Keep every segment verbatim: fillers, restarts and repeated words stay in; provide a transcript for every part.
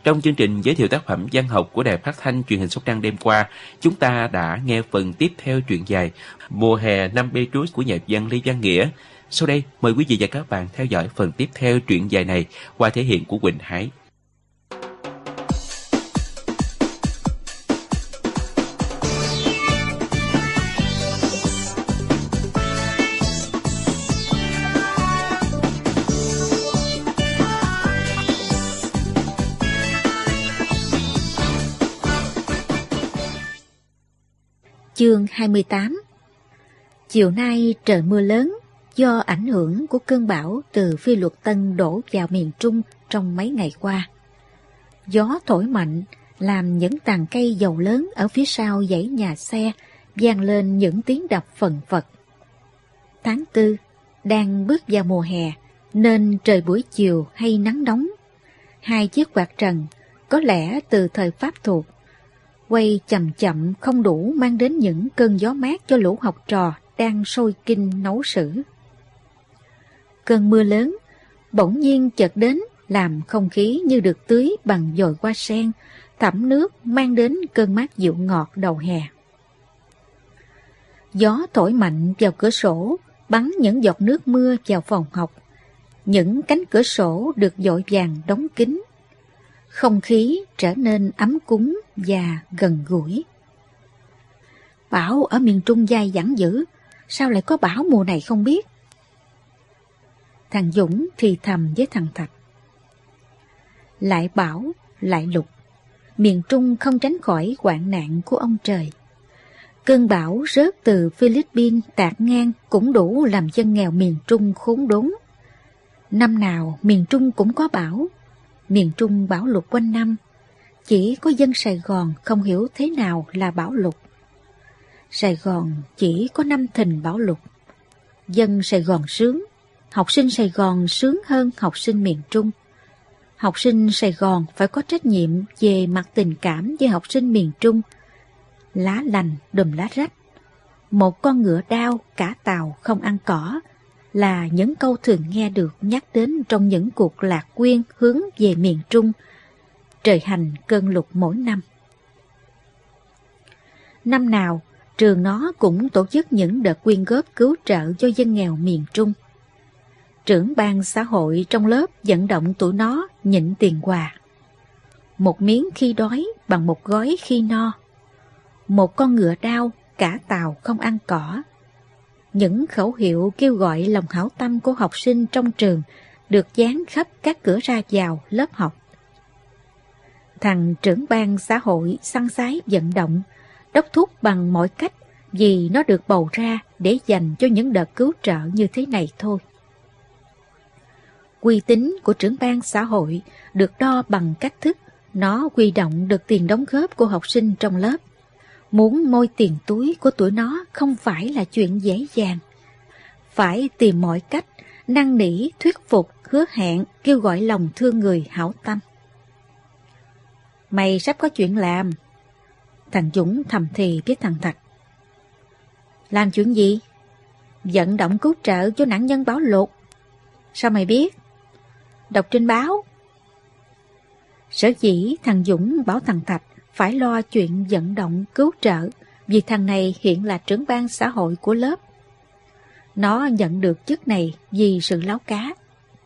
Trong chương trình giới thiệu tác phẩm văn học của Đài Phát thanh Truyền hình Sóc Trăng đêm qua, chúng ta đã nghe phần tiếp theo truyện dài Mùa hè năm Petrus của nhà văn Lê Văn Nghĩa. Sau đây, mời quý vị và các bạn theo dõi phần tiếp theo truyện dài này qua thể hiện của Quỳnh Hải. Chương hai mươi tám. Chiều nay trời mưa lớn do ảnh hưởng của cơn bão từ Phi Luật Tân đổ vào miền Trung trong mấy ngày qua. Gió thổi mạnh làm những tàn cây dầu lớn ở phía sau dãy nhà xe vang lên những tiếng đập phần phật. Tháng tư đang bước vào mùa hè nên trời buổi chiều hay nắng nóng. Hai chiếc quạt trần có lẽ từ thời Pháp thuộc quay chậm chậm không đủ mang đến những cơn gió mát cho lũ học trò đang sôi kinh nấu sử. Cơn mưa lớn bỗng nhiên chợt đến làm không khí như được tưới bằng dồi hoa sen, thẩm nước mang đến cơn mát dịu ngọt đầu hè. Gió thổi mạnh vào cửa sổ, bắn những giọt nước mưa vào phòng học. Những cánh cửa sổ được vội vàng đóng kín. Không khí trở nên ấm cúng và gần gũi. Bão ở miền Trung dai dẳng dữ, sao lại có bão mùa này không biết? Thằng Dũng thì thầm với thằng Thạch. Lại bão, lại lụt, miền Trung không tránh khỏi hoạn nạn của ông trời. Cơn bão rớt từ Philippines tạt ngang cũng đủ làm dân nghèo miền Trung khốn đốn. Năm nào miền Trung cũng có bão. Miền Trung bão lụt quanh năm, chỉ có dân Sài Gòn không hiểu thế nào là bão lụt. Sài Gòn chỉ có năm thìn bão lụt. Dân Sài Gòn sướng, học sinh Sài Gòn sướng hơn học sinh miền Trung. Học sinh Sài Gòn phải có trách nhiệm về mặt tình cảm với học sinh miền Trung. Lá lành đùm lá rách, một con ngựa đao cả tàu không ăn cỏ là những câu thường nghe được nhắc đến trong những cuộc lạc quyên hướng về miền Trung, trời hành cơn lụt mỗi năm. Năm nào, trường nó cũng tổ chức những đợt quyên góp cứu trợ cho dân nghèo miền Trung. Trưởng ban xã hội trong lớp vận động tụi nó nhịn tiền quà. Một miếng khi đói bằng một gói khi no. Một con ngựa đao cả tàu không ăn cỏ. Những khẩu hiệu kêu gọi lòng hảo tâm của học sinh trong trường được dán khắp các cửa ra vào lớp học. Thằng trưởng ban xã hội săn sái vận động, đốc thúc bằng mọi cách vì nó được bầu ra để dành cho những đợt cứu trợ như thế này thôi. Uy tín của trưởng ban xã hội được đo bằng cách thức nó huy động được tiền đóng góp của học sinh trong lớp. Muốn moi tiền túi của tụi nó không phải là chuyện dễ dàng. Phải tìm mọi cách, năn nỉ, thuyết phục, hứa hẹn, kêu gọi lòng thương người hảo tâm. Mày sắp có chuyện làm. Thằng Dũng thầm thì với thằng Thạch. Làm chuyện gì? Vận động cứu trợ cho nạn nhân bão lụt. Sao mày biết? Đọc trên báo. Sở dĩ thằng Dũng bảo thằng Thạch phải lo chuyện vận động cứu trợ vì thằng này hiện là trưởng ban xã hội của lớp. Nó nhận được chức này vì sự láo cá.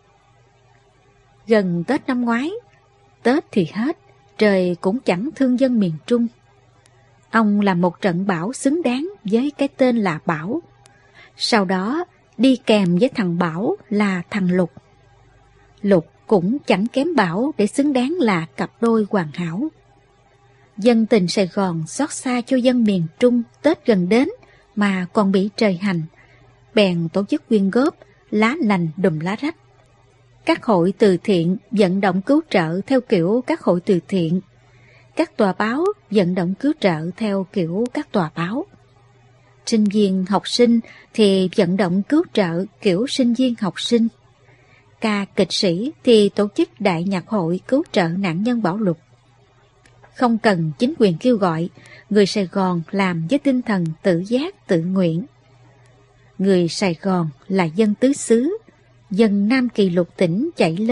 Gần Tết năm ngoái, Tết thì hết, trời cũng chẳng thương dân miền Trung. Ông làm một trận bão xứng đáng với cái tên là bão. Sau đó đi kèm với thằng bão là thằng lụt. Lụt cũng chẳng kém bão để xứng đáng là cặp đôi hoàn hảo. Dân tình Sài Gòn xót xa cho dân miền Trung Tết gần đến mà còn bị trời hành, bèn tổ chức quyên góp, lá lành đùm lá rách. Các hội từ thiện vận động cứu trợ theo kiểu các hội từ thiện. Các tòa báo vận động cứu trợ theo kiểu các tòa báo. Sinh viên học sinh thì vận động cứu trợ kiểu sinh viên học sinh. Ca kịch sĩ thì tổ chức đại nhạc hội cứu trợ nạn nhân bão lụt. Không cần chính quyền kêu gọi, người Sài Gòn làm với tinh thần tự giác tự nguyện. Người Sài Gòn là dân tứ xứ, dân Nam Kỳ Lục tỉnh chạy lên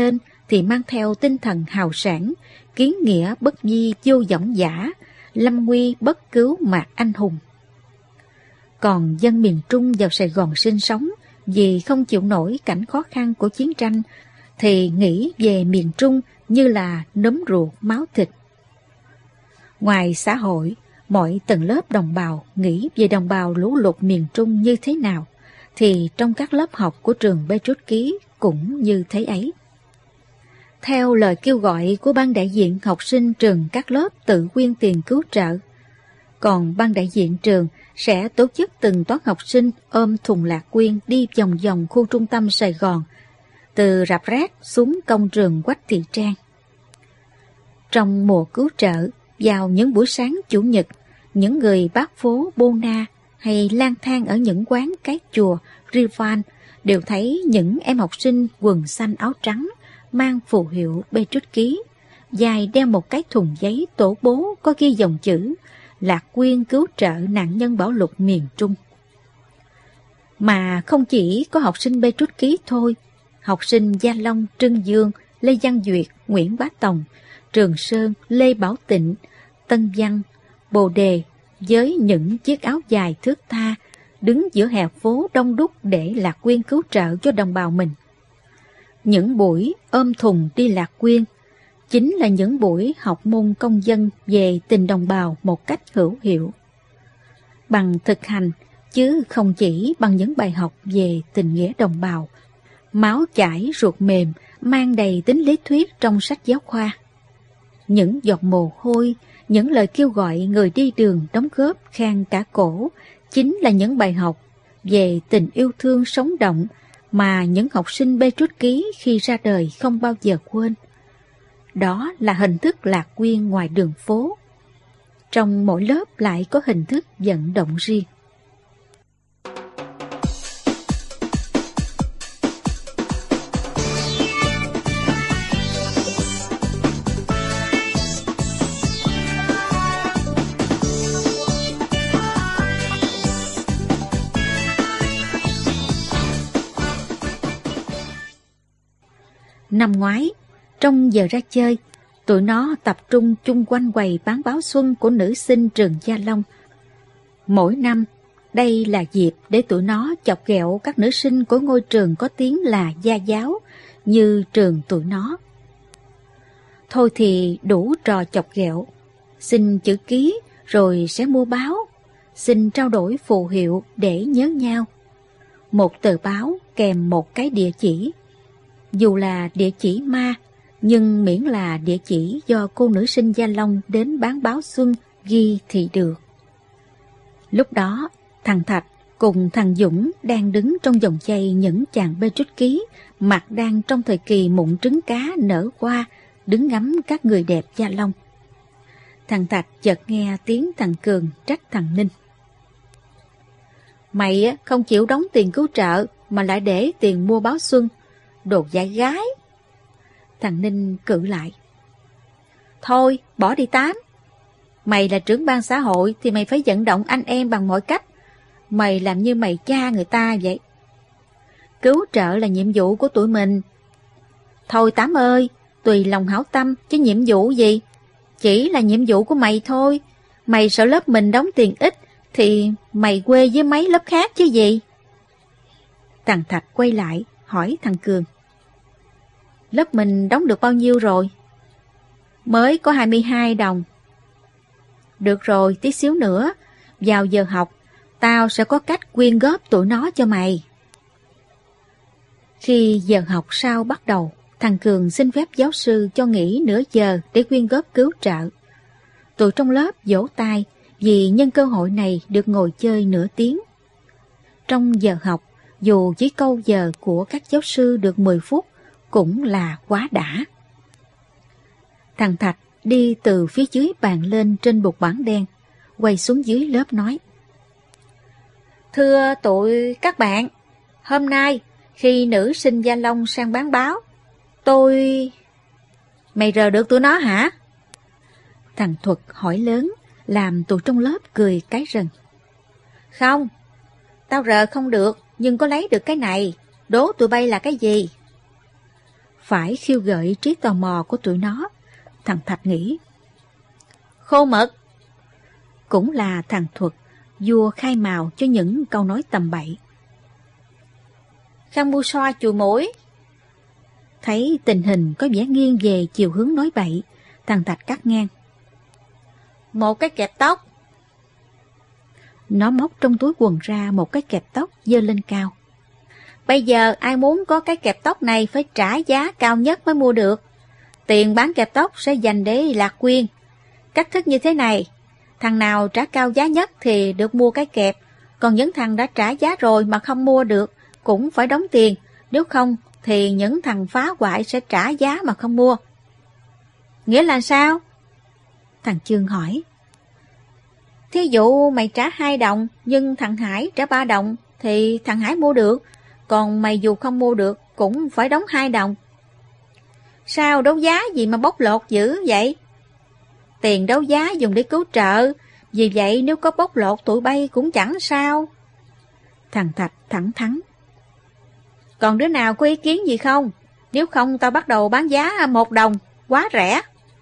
thì mang theo tinh thần hào sảng, kiến nghĩa bất di vô vọng dã, lâm nguy bất cứu mạc anh hùng. Còn dân miền Trung vào Sài Gòn sinh sống vì không chịu nổi cảnh khó khăn của chiến tranh thì nghĩ về miền Trung như là nấm ruột máu thịt. Ngoài xã hội, mọi tầng lớp đồng bào nghĩ về đồng bào lũ lụt miền Trung như thế nào, thì trong các lớp học của trường Petrus Ký cũng như thế ấy. Theo lời kêu gọi của ban đại diện học sinh trường các lớp tự quyên tiền cứu trợ, còn ban đại diện trường sẽ tổ chức từng toán học sinh ôm thùng lạc quyên đi vòng vòng khu trung tâm Sài Gòn, từ rạp rác xuống công trường Quách Thị Trang. Trong mùa cứu trợ, vào những buổi sáng Chủ nhật, những người bác phố Bô Na hay lang thang ở những quán cái chùa Rivan đều thấy những em học sinh quần xanh áo trắng mang phù hiệu Petrus Ký, dài đeo một cái thùng giấy tổ bố có ghi dòng chữ Lạc quyên cứu trợ nạn nhân bão lụt miền Trung. Mà không chỉ có học sinh Petrus Ký thôi, học sinh Gia Long, Trưng Dương, Lê Văn Duyệt, Nguyễn Bá Tòng, Trường Sơn, Lê Bảo Tịnh, Tân Văn, Bồ Đề với những chiếc áo dài thướt tha đứng giữa hè phố đông đúc để lạc quyên cứu trợ cho đồng bào mình. Những buổi ôm thùng đi lạc quyên chính là những buổi học môn công dân về tình đồng bào một cách hữu hiệu, bằng thực hành chứ không chỉ bằng những bài học về tình nghĩa đồng bào, máu chảy ruột mềm mang đầy tính lý thuyết trong sách giáo khoa. Những giọt mồ hôi, những lời kêu gọi người đi đường đóng góp khang cả cổ chính là những bài học về tình yêu thương sống động mà những học sinh Petrus Ký khi ra đời không bao giờ quên. Đó là hình thức lạc quyên ngoài đường phố. Trong mỗi lớp lại có hình thức vận động riêng. Năm ngoái, trong giờ ra chơi, tụi nó tập trung chung quanh quầy bán báo xuân của nữ sinh trường Gia Long. Mỗi năm, đây là dịp để tụi nó chọc ghẹo các nữ sinh của ngôi trường có tiếng là gia giáo, như trường tụi nó. Thôi thì đủ trò chọc ghẹo, xin chữ ký rồi sẽ mua báo, xin trao đổi phù hiệu để nhớ nhau. Một tờ báo kèm một cái địa chỉ. Dù là địa chỉ ma, nhưng miễn là địa chỉ do cô nữ sinh Gia Long đến bán báo xuân ghi thì được. Lúc đó, thằng Thạch cùng thằng Dũng đang đứng trong vòng chay những chàng Petrus Ký, mặt đang trong thời kỳ mụn trứng cá nở hoa, đứng ngắm các người đẹp Gia Long. Thằng Thạch chợt nghe tiếng thằng Cường trách thằng Ninh. Mày không chịu đóng tiền cứu trợ mà lại để tiền mua báo xuân, đồ dại gái. Thằng Ninh cự lại. Thôi, bỏ đi Tám. Mày là trưởng ban xã hội thì mày phải vận động anh em bằng mọi cách. Mày làm như mày cha người ta vậy. Cứu trợ là nhiệm vụ của tụi mình. Thôi Tám ơi, tùy lòng hảo tâm chứ nhiệm vụ gì. Chỉ là nhiệm vụ của mày thôi. Mày sợ lớp mình đóng tiền ít thì mày quê với mấy lớp khác chứ gì. Thằng Thạch quay lại hỏi thằng Cường. Lớp mình đóng được bao nhiêu rồi? Mới có hai mươi hai đồng. Được rồi, tí xíu nữa, vào giờ học, tao sẽ có cách quyên góp tụi nó cho mày. Khi giờ học sau bắt đầu, thằng Cường xin phép giáo sư cho nghỉ nửa giờ để quyên góp cứu trợ. Tụi trong lớp vỗ tay vì nhân cơ hội này được ngồi chơi nửa tiếng. Trong giờ học, dù chỉ câu giờ của các giáo sư được mười phút, cũng là quá đã. Thằng Thạch đi từ phía dưới bàn lên trên bục bảng đen, quay xuống dưới lớp nói. Thưa tụi các bạn, hôm nay khi nữ sinh Gia Long sang bán báo, tôi... Mày rờ được tụi nó hả? Thằng Thuật hỏi lớn, làm tụi trong lớp cười cái rần. Không, tao rờ không được, nhưng có lấy được cái này, đố tụi bay là cái gì? phải khiêu gợi trí tò mò của tụi nó. Thằng Thạch nghĩ, khô mực cũng là thằng Thuật, vua khai mào cho những câu nói tầm bậy. Khăn bu xoa chùi mũi. Thấy tình hình có vẻ nghiêng về chiều hướng nói bậy, thằng Thạch cắt ngang. Một cái kẹp tóc. Nó móc trong túi quần ra một cái kẹp tóc giơ lên cao. Bây giờ ai muốn có cái kẹp tóc này phải trả giá cao nhất mới mua được. Tiền bán kẹp tóc sẽ dành để Lạc Quyên. Cách thức như thế này, thằng nào trả cao giá nhất thì được mua cái kẹp, còn những thằng đã trả giá rồi mà không mua được cũng phải đóng tiền, nếu không thì những thằng phá hoại sẽ trả giá mà không mua. Nghĩa là sao? Thằng Chương hỏi. Thí dụ mày trả hai đồng nhưng thằng Hải trả ba đồng thì thằng Hải mua được, còn mày dù không mua được cũng phải đóng hai đồng. Sao đấu giá gì mà bóc lột dữ vậy? Tiền đấu giá dùng để cứu trợ, vì vậy nếu có bóc lột tụi bay cũng chẳng sao. Thằng Thạch thẳng thắn. Còn đứa nào có ý kiến gì không? Nếu không tao bắt đầu bán giá một đồng, quá rẻ.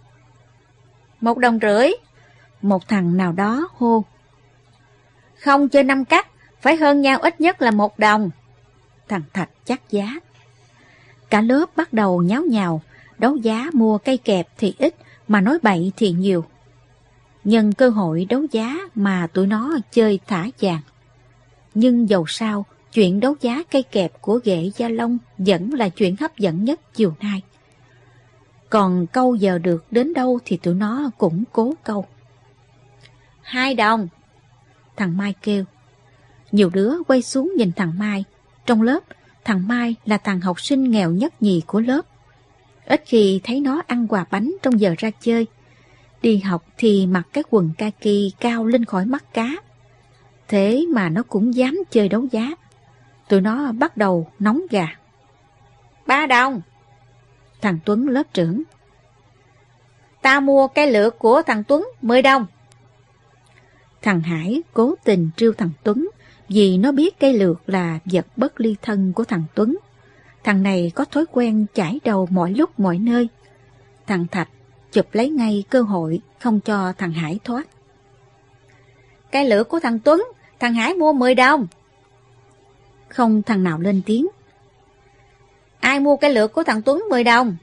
Một đồng rưỡi. Một thằng nào đó hô. Không chơi năm cắt, phải hơn nhau ít nhất là một đồng. Thằng Thạch chắc giá. Cả lớp bắt đầu nháo nhào, đấu giá mua cây kẹp thì ít, mà nói bậy thì nhiều. Nhân cơ hội đấu giá mà tụi nó chơi thả vàng. Nhưng dầu sao, chuyện đấu giá cây kẹp của ghệ Gia Long vẫn là chuyện hấp dẫn nhất chiều nay. Còn câu giờ được đến đâu thì tụi nó cũng cố câu. Hai đồng. Thằng Mai kêu. Nhiều đứa quay xuống nhìn thằng Mai. Trong lớp, thằng Mai là thằng học sinh nghèo nhất nhì của lớp. Ít khi thấy nó ăn quà bánh trong giờ ra chơi. Đi học thì mặc cái quần kaki cao lên khỏi mắt cá. Thế mà nó cũng dám chơi đấu giá. Tụi nó bắt đầu nóng gà. Ba đồng. Thằng Tuấn lớp trưởng. Tao mua cái lược của thằng Tuấn mười đồng. Thằng Hải cố tình trêu thằng Tuấn vì nó biết cây lược là vật bất ly thân của thằng Tuấn. Thằng này có thói quen chải đầu mọi lúc mọi nơi. Thằng Thạch chụp lấy ngay cơ hội không cho thằng Hải thoát. Cây lược của thằng Tuấn, thằng Hải mua mười đồng. Không thằng nào lên tiếng. Ai mua cây lược của thằng Tuấn mười đồng?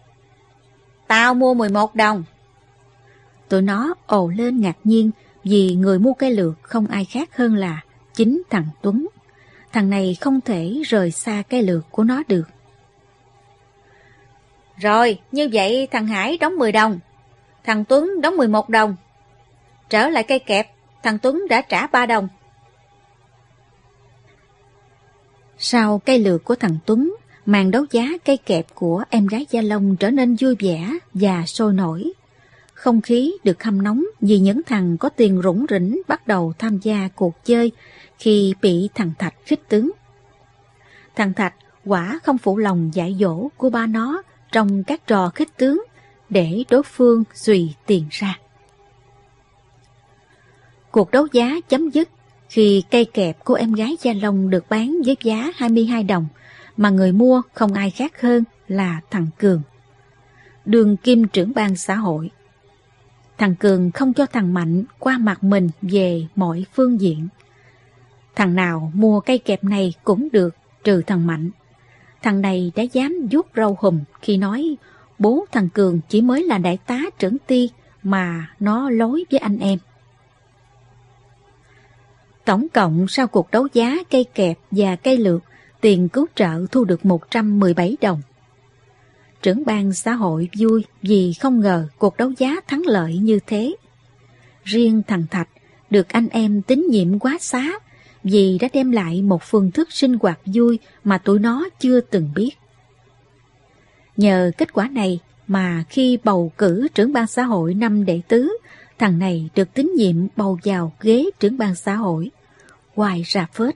Tao mua mười một đồng. Tụi nó ồ lên ngạc nhiên vì người mua cây lược không ai khác hơn là chính thằng Tuấn. Thằng này không thể rời xa cây lược của nó được. Rồi, như vậy thằng Hải đóng mười đồng, thằng Tuấn đóng mười một đồng. Trở lại cây kẹp, thằng Tuấn đã trả ba đồng. Sau cây lược của thằng Tuấn, màn đấu giá cây kẹp của em gái Gia Long trở nên vui vẻ và sôi nổi. Không khí được hâm nóng vì những thằng có tiền rủng rỉnh bắt đầu tham gia cuộc chơi khi bị thằng Thạch khích tướng. Thằng Thạch quả không phụ lòng dạy dỗ của ba nó trong các trò khích tướng để đối phương suy tiền ra. Cuộc đấu giá chấm dứt khi cây kẹp của em gái Gia Long được bán với giá hai mươi hai đồng, mà người mua không ai khác hơn là thằng Cường, đương kim trưởng ban xã hội. Thằng Cường không cho thằng Mạnh qua mặt mình về mọi phương diện. Thằng nào mua cây kẹp này cũng được, trừ thằng Mạnh. Thằng này đã dám vuốt râu hùm khi nói bố thằng Cường chỉ mới là đại tá trưởng ty mà nó lối với anh em. Tổng cộng sau cuộc đấu giá cây kẹp và cây lược, tiền cứu trợ thu được một trăm mười bảy đồng. Trưởng ban xã hội vui vì không ngờ cuộc đấu giá thắng lợi như thế. Riêng thằng Thạch được anh em tín nhiệm quá xá vì đã đem lại một phương thức sinh hoạt vui mà tụi nó chưa từng biết. Nhờ kết quả này mà khi bầu cử trưởng ban xã hội năm đệ tứ, thằng này được tín nhiệm bầu vào ghế trưởng ban xã hội. Hoài ra phết.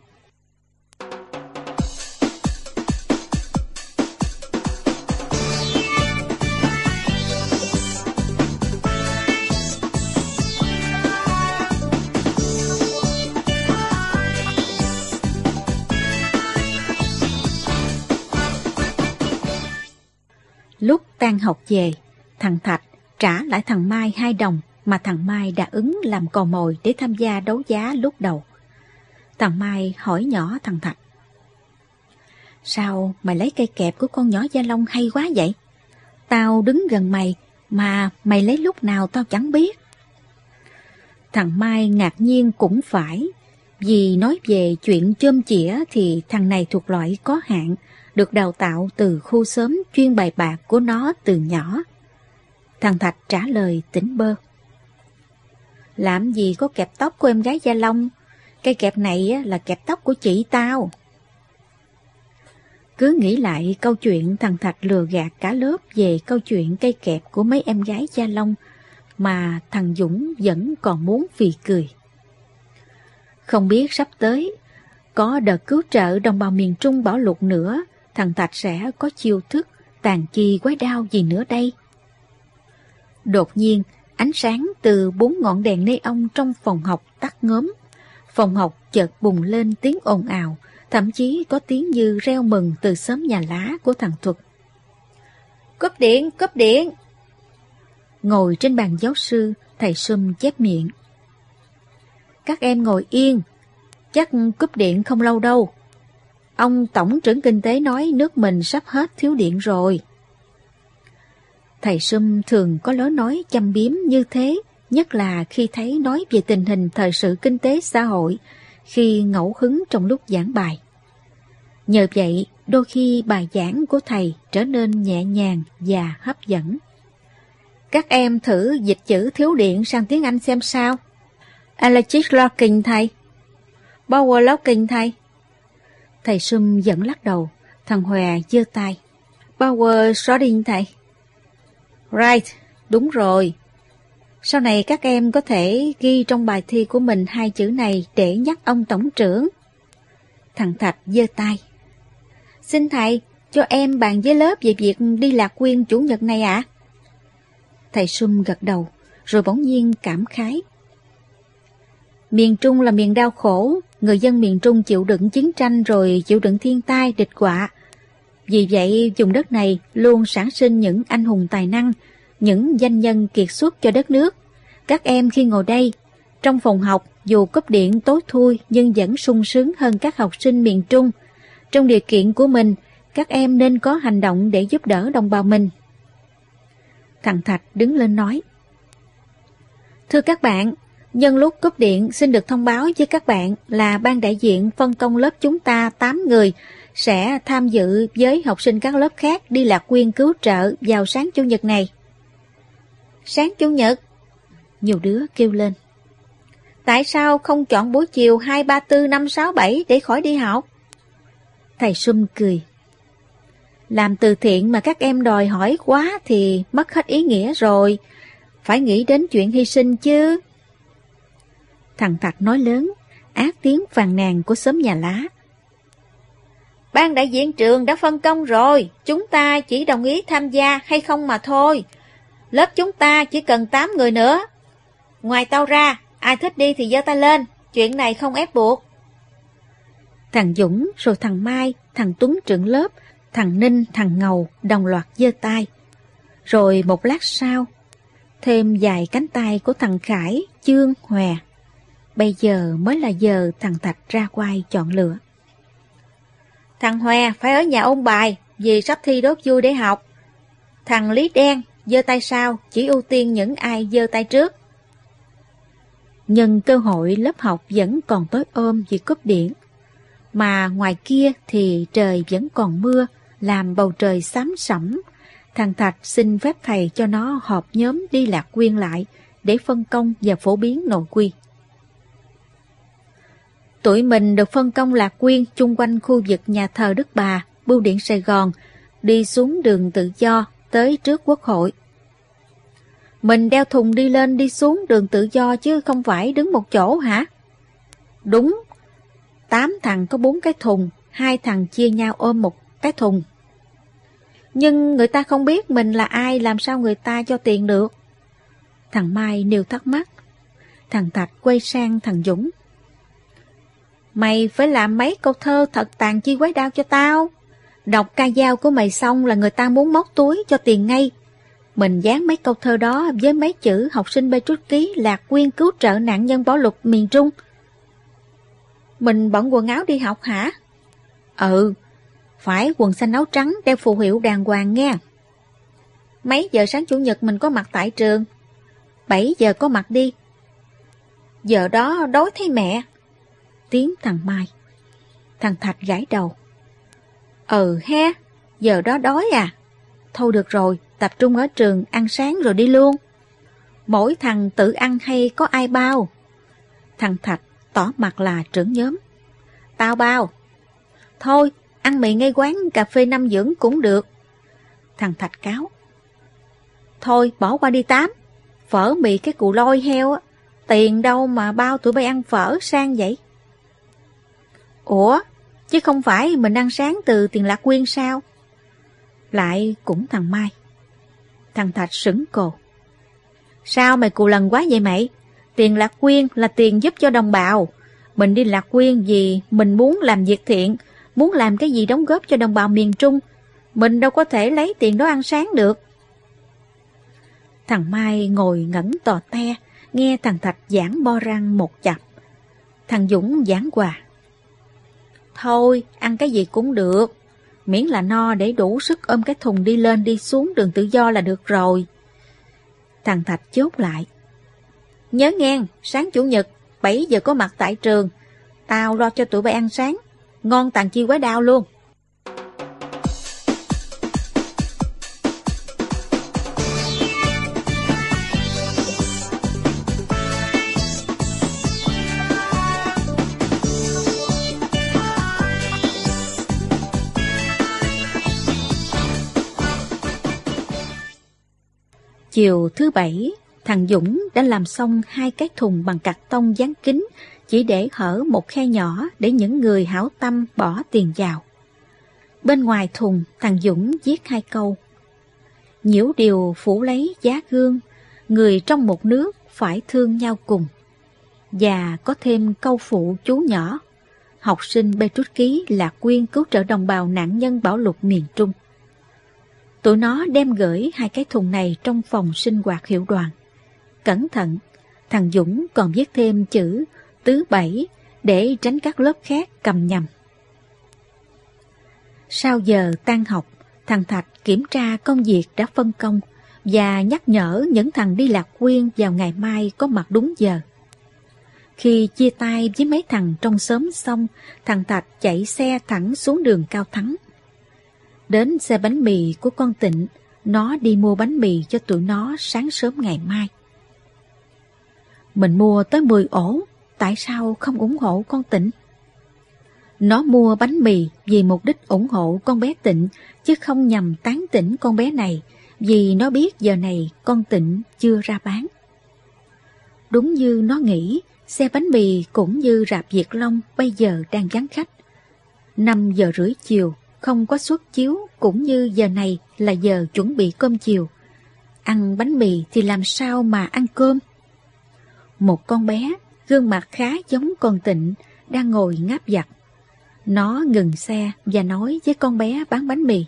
Lúc tan học về, thằng Thạch trả lại thằng Mai hai đồng mà thằng Mai đã ứng làm cò mồi để tham gia đấu giá lúc đầu. Thằng Mai hỏi nhỏ thằng Thạch: Sao mày lấy cây kẹp của con nhỏ Gia Long hay quá vậy? Tao đứng gần mày mà mày lấy lúc nào tao chẳng biết. Thằng Mai ngạc nhiên cũng phải, vì nói về chuyện chôm chĩa thì thằng này thuộc loại có hạn, được đào tạo từ khu xóm chuyên bài bạc của nó từ nhỏ. Thằng Thạch trả lời tỉnh bơ: Làm gì có kẹp tóc của em gái Gia Long, cây kẹp này là kẹp tóc của chị tao. Cứ nghĩ lại câu chuyện thằng Thạch lừa gạt cả lớp về câu chuyện cây kẹp của mấy em gái Gia Long mà thằng Dũng vẫn còn muốn phì cười. Không biết sắp tới có đợt cứu trợ đồng bào miền Trung bão lụt nữa, thằng Thạch sẽ có chiêu thức tàn chi quái đao gì nữa đây. Đột nhiên, ánh sáng từ bốn ngọn đèn neon trong phòng học tắt ngớm. Phòng học chợt bùng lên tiếng ồn ào, thậm chí có tiếng như reo mừng từ xóm nhà lá của thằng Thuật. Cúp điện, cúp điện! Ngồi trên bàn giáo sư, thầy Sum chép miệng: Các em ngồi yên, chắc cúp điện không lâu đâu. Ông Tổng trưởng Kinh tế nói nước mình sắp hết thiếu điện rồi. Thầy Sum thường có lối nói châm biếm như thế, nhất là khi thấy nói về tình hình thời sự kinh tế xã hội, khi ngẫu hứng trong lúc giảng bài. Nhờ vậy, đôi khi bài giảng của thầy trở nên nhẹ nhàng và hấp dẫn. Các em thử dịch chữ thiếu điện sang tiếng Anh xem sao. Electric locking thầy. Power locking thầy. Thầy Sum vẫn lắc đầu. Thằng Hòe giơ tay. Power shorting thầy. Right, đúng rồi. Sau này các em có thể ghi trong bài thi của mình hai chữ này để nhắc ông tổng trưởng. Thằng Thạch giơ tay. Xin thầy, cho em bàn với lớp về việc đi Lạc Quyên chủ nhật này ạ. À? Thầy Sum gật đầu, rồi bỗng nhiên cảm khái. Miền Trung là miền đau khổ, người dân miền Trung chịu đựng chiến tranh rồi chịu đựng thiên tai, địch họa. Vì vậy, vùng đất này luôn sản sinh những anh hùng tài năng, những danh nhân kiệt xuất cho đất nước. Các em khi ngồi đây, trong phòng học, dù cúp điện tối thui nhưng vẫn sung sướng hơn các học sinh miền Trung. Trong điều kiện của mình, các em nên có hành động để giúp đỡ đồng bào mình. Thằng Thạch đứng lên nói. Thưa các bạn, nhân lúc cúp điện xin được thông báo với các bạn là ban đại diện phân công lớp chúng ta tám người sẽ tham dự với học sinh các lớp khác đi Lạc Quyên cứu trợ vào sáng Chủ nhật này. Sáng Chủ nhật? Nhiều đứa kêu lên. Tại sao không chọn buổi chiều hai, ba, tư, năm, sáu, bảy để khỏi đi học? Thầy Sum cười. Làm từ thiện mà các em đòi hỏi quá thì mất hết ý nghĩa rồi. Phải nghĩ đến chuyện hy sinh chứ. Thằng Thạch nói lớn, át tiếng phàn nàn của xóm nhà lá. Ban đại diện trường đã phân công rồi, chúng ta chỉ đồng ý tham gia hay không mà thôi. Lớp chúng ta chỉ cần tám người nữa. Ngoài tao ra, ai thích đi thì giơ tay lên, chuyện này không ép buộc. Thằng Dũng, rồi thằng Mai, thằng Tuấn trưởng lớp, thằng Ninh, thằng Ngầu đồng loạt giơ tay. Rồi một lát sau, thêm vài cánh tay của thằng Khải, Chương, Hòe. Bây giờ mới là giờ thằng Thạch ra quay chọn lựa. Thằng Hòe phải ở nhà ôn bài vì sắp thi đốt vui để học. Thằng Lý Đen giơ tay sau, chỉ ưu tiên những ai giơ tay trước. Nhân cơ hội lớp học vẫn còn tối ôm vì cúp điện, mà ngoài kia thì trời vẫn còn mưa, làm bầu trời xám sẫm. Thằng Thạch xin phép thầy cho nó họp nhóm đi Lạc Quyên lại để phân công và phổ biến nội quy. Tụi mình được phân công Lạc Quyên chung quanh khu vực nhà thờ Đức Bà, Bưu điện Sài Gòn, đi xuống đường Tự Do tới trước Quốc hội. Mình đeo thùng đi lên đi xuống đường Tự Do chứ không phải đứng một chỗ hả? Đúng, tám thằng có bốn cái thùng, hai thằng chia nhau ôm một cái thùng. Nhưng người ta không biết mình là ai, làm sao người ta cho tiền được? Thằng Mai nêu thắc mắc. Thằng Thạch quay sang thằng Dũng. Mày phải làm mấy câu thơ thật tàn chi quái đao cho tao. Đọc ca dao của mày xong là người ta muốn móc túi cho tiền ngay. Mình dán mấy câu thơ đó với mấy chữ học sinh Petrus Ký Lạc Quyên cứu trợ nạn nhân bão lụt miền Trung. Mình bận quần áo đi học hả? Ừ, phải quần xanh áo trắng đeo phù hiệu đàng hoàng nghe. Mấy giờ sáng Chủ nhật mình có mặt tại trường? Bảy giờ có mặt đi. Giờ đó đói thấy mẹ. Tiếng thằng Mai. Thằng Thạch gãi đầu. Ừ ha, giờ đó đói à? Thôi được rồi, tập trung ở trường ăn sáng rồi đi luôn. Mỗi thằng tự ăn hay có ai bao? Thằng Thạch tỏ mặt là trưởng nhóm. Tao bao. Thôi, ăn mì ngay quán cà phê Năm Dưỡng cũng được. Thằng Thạch cáo. Thôi, bỏ qua đi Tám. Phở mì cái cù lôi heo á, tiền đâu mà bao tụi bay ăn phở sang vậy? Ủa, chứ không phải mình ăn sáng từ tiền Lạc Quyên sao? Lại cũng thằng Mai. Thằng Thạch sững cồ. Sao mày cù lần quá vậy mày? Tiền Lạc Quyên là tiền giúp cho đồng bào. Mình đi Lạc Quyên vì mình muốn làm việc thiện, muốn làm cái gì đóng góp cho đồng bào miền Trung. Mình đâu có thể lấy tiền đó ăn sáng được. Thằng Mai ngồi ngẩn tò te, nghe thằng Thạch giảng bo răng một chập. Thằng Dũng giảng quà. Thôi, ăn cái gì cũng được, miễn là no để đủ sức ôm cái thùng đi lên đi xuống đường Tự Do là được rồi. Thằng Thạch chốt lại. Nhớ nghe, sáng Chủ nhật, bảy giờ có mặt tại trường. Tao lo cho tụi bay ăn sáng, ngon tàn chi quái đao luôn. Chiều thứ bảy, thằng Dũng đã làm xong hai cái thùng bằng cạc tông dán kín, chỉ để hở một khe nhỏ để những người hảo tâm bỏ tiền vào. Bên ngoài thùng, thằng Dũng viết hai câu. Nhiễu điều phủ lấy giá gương, người trong một nước phải thương nhau cùng. Và có thêm câu phụ chú nhỏ, học sinh Petrus Ký Lạc Quyên cứu trợ đồng bào nạn nhân bão lụt miền Trung. Tụi nó đem gửi hai cái thùng này trong phòng sinh hoạt hiệu đoàn. Cẩn thận, thằng Dũng còn viết thêm chữ tứ bảy để tránh các lớp khác cầm nhầm. Sau giờ tan học, thằng Thạch kiểm tra công việc đã phân công và nhắc nhở những thằng đi Lạc Quyên vào ngày mai có mặt đúng giờ. Khi chia tay với mấy thằng trong xóm xong, thằng Thạch chạy xe thẳng xuống đường Cao Thắng. Đến xe bánh mì của con Tịnh, nó đi mua bánh mì cho tụi nó sáng sớm ngày mai. Mình mua tới mười ổ, tại sao không ủng hộ con Tịnh? Nó mua bánh mì vì mục đích ủng hộ con bé Tịnh, chứ không nhằm tán tỉnh con bé này, vì nó biết giờ này con Tịnh chưa ra bán. Đúng như nó nghĩ, xe bánh mì cũng như rạp Việt Long bây giờ đang vắng khách. Năm giờ rưỡi chiều, không có suất chiếu, cũng như giờ này là giờ chuẩn bị cơm chiều. Ăn bánh mì thì làm sao mà ăn cơm? Một con bé, gương mặt khá giống con Tịnh, đang ngồi ngáp giặt. Nó ngừng xe và nói với con bé bán bánh mì.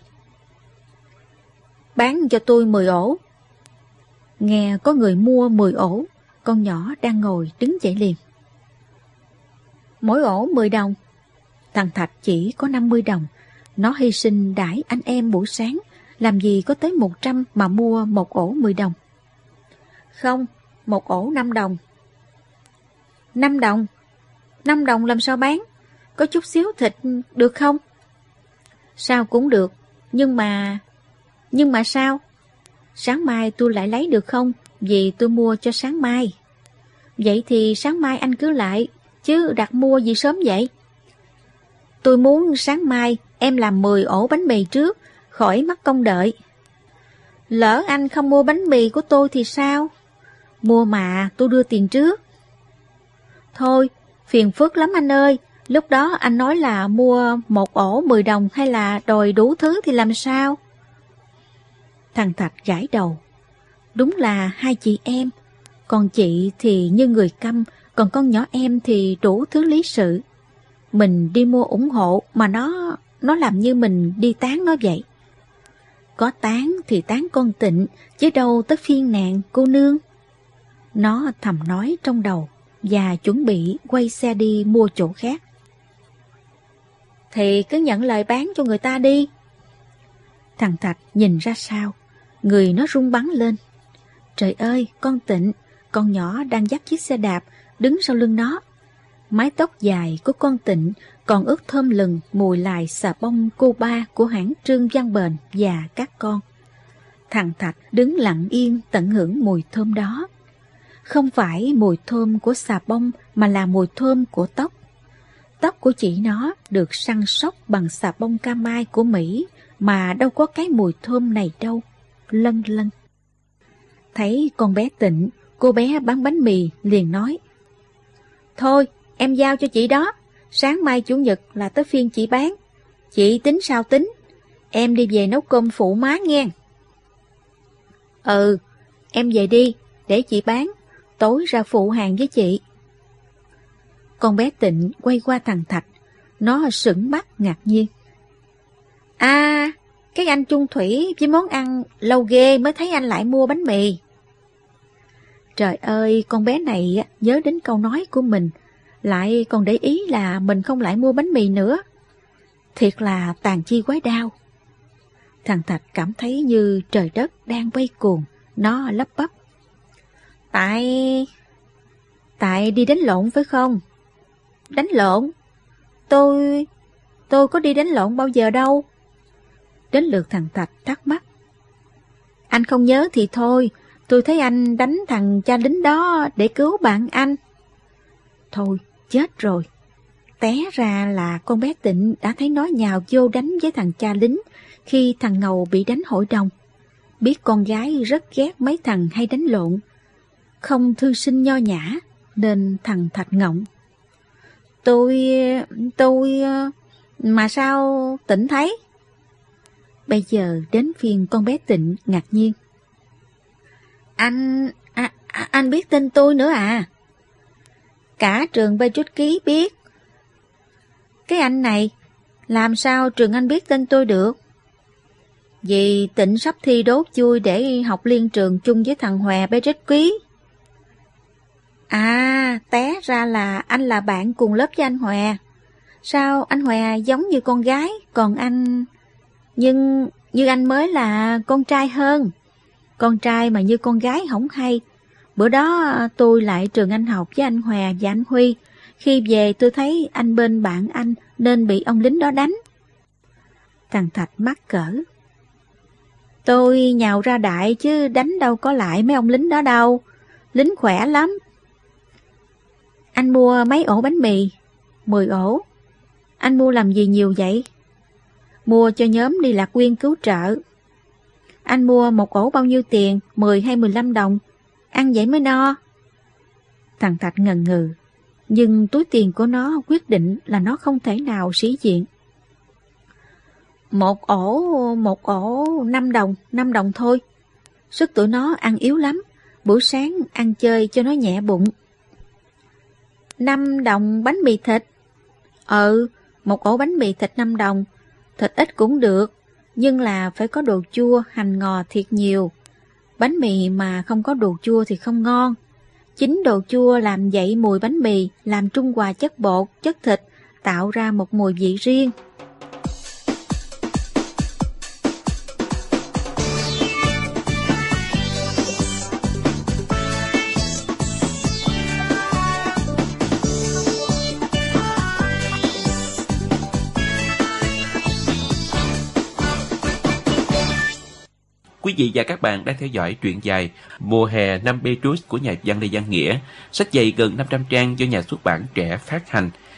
Bán cho tôi mười ổ. Nghe có người mua mười ổ, con nhỏ đang ngồi đứng dậy liền. Mỗi ổ mười đồng. Thằng Thạch chỉ có năm mươi đồng. Nó hy sinh đãi anh em buổi sáng, làm gì có tới một trăm mà mua một ổ mười đồng. Không, một ổ năm đồng. Năm đồng? Năm đồng làm sao bán? Có chút xíu thịt được không? Sao cũng được, nhưng mà... Nhưng mà sao? Sáng mai tôi lại lấy được không? Vì tôi mua cho sáng mai. Vậy thì sáng mai anh cứ lại, chứ đặt mua gì sớm vậy? Tôi muốn sáng mai em làm mười ổ bánh mì trước, khỏi mất công đợi. Lỡ anh không mua bánh mì của tôi thì sao? Mua mà, tôi đưa tiền trước. Thôi, phiền phức lắm anh ơi. Lúc đó anh nói là mua một ổ mười đồng hay là đòi đủ thứ thì làm sao? Thằng Thạch gãi đầu. Đúng là hai chị em. Còn chị thì như người câm, còn con nhỏ em thì đủ thứ lý sự. Mình đi mua ủng hộ mà nó... nó làm như mình đi tán nó vậy. Có tán thì tán con Tịnh, chứ đâu tới phiên nàng cô nương. Nó thầm nói trong đầu và chuẩn bị quay xe đi mua chỗ khác. Thì cứ nhận lời bán cho người ta đi. Thằng Thạch nhìn ra sau, người nó rung bắn lên. Trời ơi, con Tịnh, con nhỏ đang dắt chiếc xe đạp, đứng sau lưng nó. Mái tóc dài của con Tịnh còn ướt thơm lừng mùi lài xà bông cô ba của hãng Trương Văn Bền và các con. Thằng Thạch đứng lặng yên tận hưởng mùi thơm đó. Không phải mùi thơm của xà bông mà là mùi thơm của tóc. Tóc của chị nó được săn sóc bằng xà bông ca mai của Mỹ mà đâu có cái mùi thơm này đâu. Lân lân. Thấy con bé Tịnh, cô bé bán bánh mì liền nói: Thôi, em giao cho chị đó. Sáng mai chủ nhật là tới phiên chị bán. Chị tính sao tính. Em đi về nấu cơm phụ má nghe. Ừ, em về đi, để chị bán. Tối ra phụ hàng với chị. Con bé Tịnh quay qua thằng Thạch. Nó sững mắt ngạc nhiên. À, cái anh chung thủy với món ăn lâu ghê mới thấy anh lại mua bánh mì. Trời ơi, con bé này nhớ đến câu nói của mình, lại còn để ý là mình không lại mua bánh mì nữa. Thiệt là tàn chi quái đau. Thằng Thạch cảm thấy như trời đất đang quay cuồng. Nó lắp bắp: Tại... Tại đi đánh lộn phải không? Đánh lộn? Tôi... Tôi có đi đánh lộn bao giờ đâu. Đến lượt thằng Thạch thắc mắc. Anh không nhớ thì thôi. Tôi thấy anh đánh thằng cha lính đó để cứu bạn anh. Thôi, chết rồi. Té ra là con bé Tịnh đã thấy nó nhào vô đánh với thằng cha lính khi thằng Ngầu bị đánh hội đồng. Biết con gái rất ghét mấy thằng hay đánh lộn, không thư sinh nho nhã, nên thằng Thạch ngọng. Tôi... tôi... Mà sao Tịnh thấy? Bây giờ đến phiên con bé Tịnh ngạc nhiên. Anh... À, anh biết tên tôi nữa à? Cả trường Bê Trút Ký biết. Cái anh này, làm sao trường anh biết tên tôi được? Vì Tịnh sắp thi đốt chui để học liên trường chung với thằng Hòe Bê Trút Ký. À, té ra là anh là bạn cùng lớp với anh Hòe. Sao anh Hòe giống như con gái, còn anh... Nhưng như anh mới là con trai hơn. Con trai mà như con gái hổng hay. Bữa đó tôi lại trường anh học với anh Hòe và anh Huy. Khi về tôi thấy anh bên bạn anh nên bị ông lính đó đánh. Thằng Thạch mắc cỡ. Tôi nhào ra đại chứ đánh đâu có lại mấy ông lính đó đâu. Lính khỏe lắm. Anh mua mấy ổ bánh mì? Mười ổ. Anh mua làm gì nhiều vậy? Mua cho nhóm đi Lạc Quyên cứu trợ. Anh mua một ổ bao nhiêu tiền? Mười hay mười lăm đồng? Ăn vậy mới no. Thằng Thạch ngần ngừ, nhưng túi tiền của nó quyết định là nó không thể nào sĩ diện. Một ổ, một ổ năm đồng, năm đồng thôi. Sức tụi nó ăn yếu lắm, buổi sáng ăn chơi cho nó nhẹ bụng. Năm đồng bánh mì thịt? Ừ, một ổ bánh mì thịt năm đồng. Thịt ít cũng được, nhưng là phải có đồ chua, hành ngò thiệt nhiều. Bánh mì mà không có đồ chua thì không ngon. Chính đồ chua làm dậy mùi bánh mì, làm trung hòa chất bột, chất thịt, tạo ra một mùi vị riêng. Quý vị và các bạn đang theo dõi truyện dài Mùa hè năm Petrus của nhà văn Lê Văn Nghĩa, sách dày gần năm trăm trang do nhà xuất bản Trẻ phát hành.